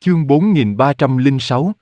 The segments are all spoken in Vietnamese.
Chương 4306,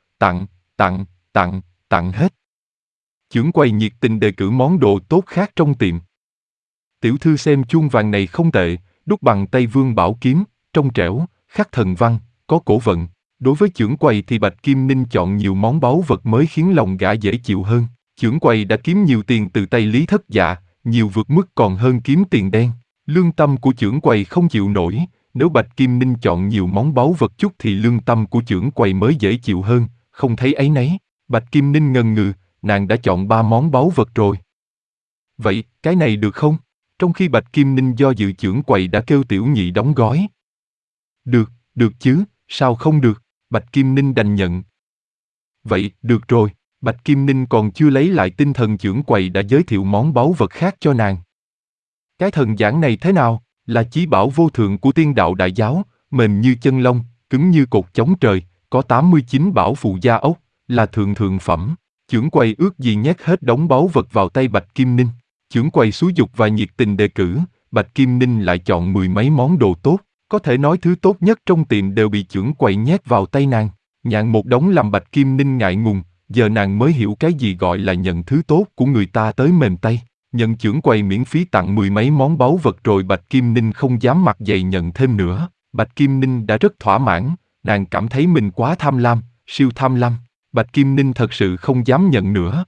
tặng hết. Chưởng quầy nhiệt tình đề cử món đồ tốt khác trong tiệm. Tiểu thư xem chuông vàng này không tệ, đúc bằng tay Vương Bảo kiếm, trong trẻo, khắc thần văn, có cổ vận. Đối với chưởng quầy thì Bạch Kim Ninh chọn nhiều món báu vật mới khiến lòng gã dễ chịu hơn. Chưởng quầy đã kiếm nhiều tiền từ tay Lý Thất Dạ, nhiều vượt mức còn hơn kiếm tiền đen. Lương tâm của chưởng quầy không chịu nổi, nếu Bạch Kim Ninh chọn nhiều món báu vật chút thì lương tâm của chưởng quầy mới dễ chịu hơn, không thấy áy náy. Bạch Kim Ninh ngần ngừ, nàng đã chọn 3 món báu vật rồi. Vậy, cái này được không? Trong khi Bạch Kim Ninh do dự, chưởng quầy đã kêu tiểu nhị đóng gói. Được, được chứ, sao không được? Bạch Kim Ninh đành nhận. Vậy, được rồi. Bạch Kim Ninh còn chưa lấy lại tinh thần, chưởng quầy đã giới thiệu món báu vật khác cho nàng. Cái thần giản này thế nào? Là chí bảo vô thượng của Tiên Đạo Đại Giáo, mềm như chân long, cứng như cột chống trời, có 89 bảo phù gia ốc, là thượng phẩm. Chưởng quầy ước gì nhét hết đống báu vật vào tay Bạch Kim Ninh. Chưởng quầy xúi dục và nhiệt tình đề cử, Bạch Kim Ninh lại chọn 10 mấy món đồ tốt, có thể nói thứ tốt nhất trong tiệm đều bị chưởng quầy nhét vào tay nàng. Nhạn một đống làm Bạch Kim Ninh ngại ngùng, giờ nàng mới hiểu cái gì gọi là nhận thứ tốt của người ta tới mềm tay. Nhận chưởng quầy miễn phí tặng 10 mấy món báu vật rồi Bạch Kim Ninh không dám mặt dày nhận thêm nữa. Bạch Kim Ninh đã rất thỏa mãn, nàng cảm thấy mình quá tham lam, siêu tham lam. Bạch Kim Ninh thật sự không dám nhận nữa.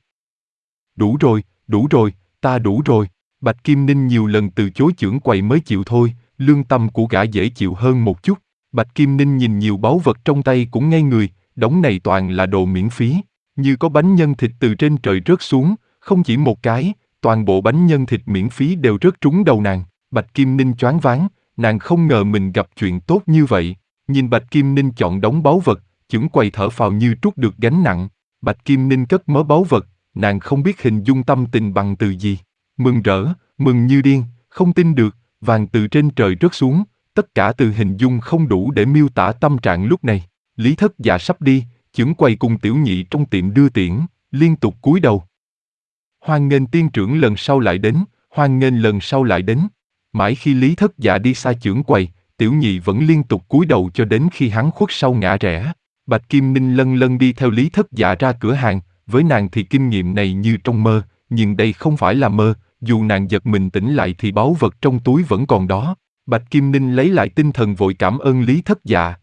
Đủ rồi, ta đủ rồi. Bạch Kim Ninh nhiều lần từ chối chưởng quầy mới chịu thôi, lương tâm của gã dễ chịu hơn một chút. Bạch Kim Ninh nhìn nhiều báu vật trong tay cũng ngây người, đống này toàn là đồ miễn phí, như có bánh nhân thịt từ trên trời rớt xuống, không chỉ một cái, toàn bộ bánh nhân thịt miễn phí đều rớt trúng đầu nàng. Bạch Kim Ninh choáng váng, nàng không ngờ mình gặp chuyện tốt như vậy. Nhìn Bạch Kim Ninh chọn đống báu vật, chưởng quầy thở phào như trút được gánh nặng. Bạch Kim Ninh cất mớ báu vật, nàng không biết hình dung tâm tình bằng từ gì. Mừng rỡ, mừng như điên, không tin được, vàng từ trên trời rớt xuống, tất cả từ hình dung không đủ để miêu tả tâm trạng lúc này. Lý Thất Dạ sắp đi, chưởng quầy cùng tiểu nhị trong tiệm đưa tiễn, liên tục cúi đầu. Hoan nghênh tiên trưởng lần sau lại đến, hoan nghênh lần sau lại đến. Mãi khi Lý Thất Dạ đi xa chưởng quầy, tiểu nhị vẫn liên tục cúi đầu cho đến khi hắn khuất sau ngã rẽ. Bạch Kim Ninh lân lân đi theo Lý Thất Dạ ra cửa hàng, với nàng thì kinh nghiệm này như trong mơ, nhưng đây không phải là mơ, dù nàng giật mình tỉnh lại thì báu vật trong túi vẫn còn đó. Bạch Kim Ninh lấy lại tinh thần vội cảm ơn Lý Thất Dạ.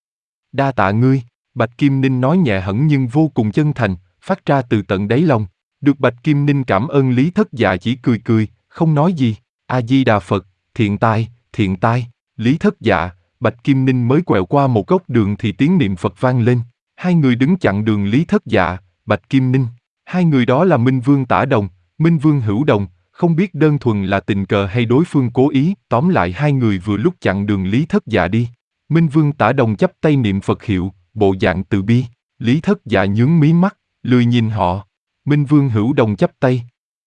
Đa tạ ngươi, Bạch Kim Ninh nói nhẹ hẳn nhưng vô cùng chân thành, phát ra từ tận đáy lòng. Được Bạch Kim Ninh cảm ơn, Lý Thất Dạ chỉ cười cười, không nói gì. A Di Đà Phật, thiện tai. Lý Thất Dạ, Bạch Kim Ninh mới quẹo qua một góc đường thì tiếng niệm Phật vang lên. Hai người đứng chặn đường Lý Thất Dạ, Bạch Kim Ninh. Hai người đó là Minh Vương Tả Đồng, Minh Vương Hữu Đồng, không biết đơn thuần là tình cờ hay đối phương cố ý. Tóm lại hai người vừa lúc chặn đường Lý Thất Dạ đi. Minh Vương Tả Đồng chắp tay niệm Phật hiệu, bộ dạng từ bi. Lý Thất Dạ nhướng mí mắt, lười nhìn họ. Minh Vương Hữu Đồng chắp tay.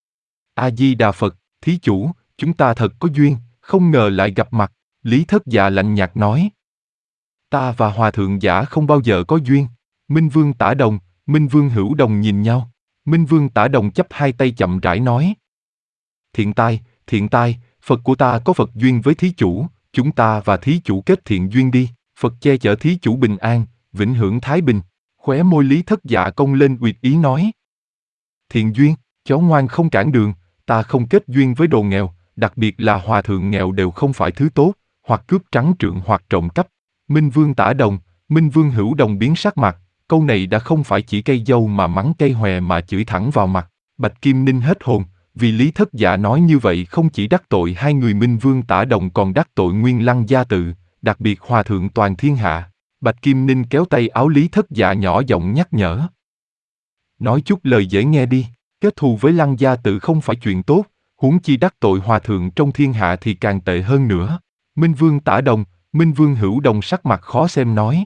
A Di Đà Phật, thí chủ, chúng ta thật có duyên, không ngờ lại gặp mặt. Lý Thất Dạ lạnh nhạt nói. Ta và Hòa Thượng Giả không bao giờ có duyên. Minh Vương Tả Đồng, Minh Vương Hữu Đồng nhìn nhau. Minh Vương Tả Đồng chắp hai tay chậm rãi nói. Thiện tai, Phật của ta có Phật duyên với thí chủ, chúng ta và thí chủ kết thiện duyên đi. Phật che chở thí chủ bình an, vĩnh hưởng thái bình. Khóe môi Lý Thất Dạ cong lên uyệt ý nói. Thiện duyên, chó ngoan không cản đường, ta không kết duyên với đồ nghèo, đặc biệt là hòa thượng nghèo đều không phải thứ tốt, hoặc cướp trắng trượng hoặc trộm cắp. Minh Vương Tả Đồng, Minh Vương Hữu Đồng biến sắc mặt, câu này đã không phải chỉ cây dâu mà mắng cây hòe mà chửi thẳng vào mặt. Bạch Kim Ninh hết hồn, vì Lý Thất Dạ nói như vậy không chỉ đắc tội hai người Minh Vương Tả Đồng còn đắc tội Nguyên Lăng gia tự, đặc biệt hòa thượng toàn thiên hạ. Bạch Kim Ninh kéo tay áo Lý Thất Dạ nhỏ giọng nhắc nhở. Nói chút lời dễ nghe đi, kết thù với Lăng gia tự không phải chuyện tốt, huống chi đắc tội hòa thượng trong thiên hạ thì càng tệ hơn nữa. Minh Vương Tả Đồng, Minh Vương Hữu Đồng sắc mặt khó xem nói.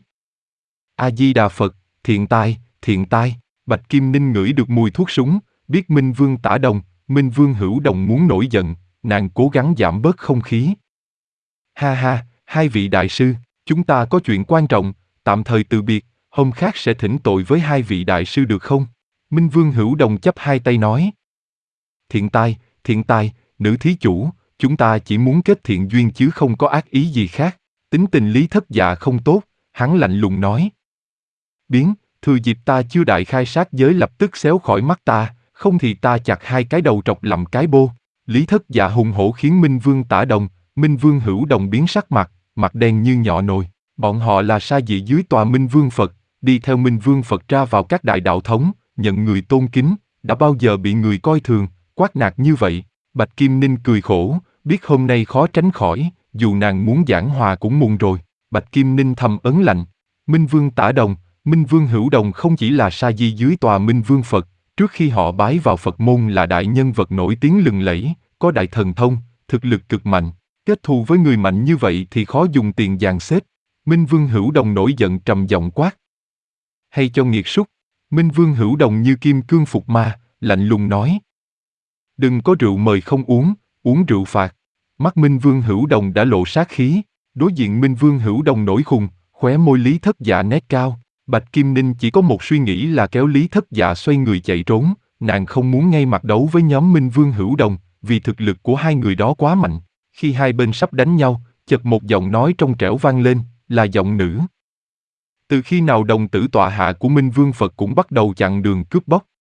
A Di Đà Phật, thiện tai. Bạch Kim Ninh ngửi được mùi thuốc súng, biết Minh Vương Tả Đồng, Minh Vương Hữu Đồng muốn nổi giận, nàng cố gắng giảm bớt không khí. Ha ha, hai vị đại sư, chúng ta có chuyện quan trọng, tạm thời từ biệt, hôm khác sẽ thỉnh tội với hai vị đại sư được không? Minh Vương Hữu Đồng chắp hai tay nói. Thiện tai, nữ thí chủ, chúng ta chỉ muốn kết thiện duyên chứ không có ác ý gì khác. Tính tình Lý Thất Dạ không tốt, Hắn lạnh lùng nói. Biến, thừa dịp ta chưa đại khai sát giới lập tức xéo khỏi mắt ta, không thì ta chặt hai cái đầu trọc làm cái bô. Lý Thất Dạ hùng hổ khiến Minh Vương Tả Đồng, Minh Vương Hữu Đồng biến sắc mặt, mặt đen như nhọ nồi. Bọn họ là sa dị dưới tòa Minh Vương Phật, đi theo Minh Vương Phật ra vào các đại đạo thống, nhận người tôn kính, đã bao giờ bị người coi thường, quát nạt như vậy. Bạch Kim Ninh cười khổ, biết hôm nay khó tránh khỏi, dù nàng muốn giảng hòa cũng muộn rồi. Bạch Kim Ninh thầm ấn lạnh. Minh Vương Tả Đồng, Minh Vương Hữu Đồng không chỉ là sa di dưới tòa Minh Vương Phật, trước khi họ bái vào Phật môn là đại nhân vật nổi tiếng lừng lẫy, có đại thần thông, thực lực cực mạnh. Kết thù với người mạnh như vậy thì khó dùng tiền dàn xếp. Minh Vương Hữu Đồng nổi giận trầm giọng quát. Hay cho nghiệt súc. Minh Vương Hữu Đồng như kim cương phục ma, lạnh lùng nói. Đừng có rượu mời không uống, uống rượu phạt. Mắt Minh Vương Hữu Đồng đã lộ sát khí, đối diện Minh Vương Hữu Đồng nổi khùng, khóe môi Lý Thất Dạ nét cao. Bạch Kim Ninh chỉ có một suy nghĩ là kéo Lý Thất Dạ xoay người chạy trốn, nàng không muốn ngay mặt đấu với nhóm Minh Vương Hữu Đồng, vì thực lực của hai người đó quá mạnh. Khi hai bên sắp đánh nhau, chợt một giọng nói trong trẻo vang lên, là giọng nữ. Từ khi nào đồng tử tọa hạ của Minh Vương Phật cũng bắt đầu chặn đường cướp bóc?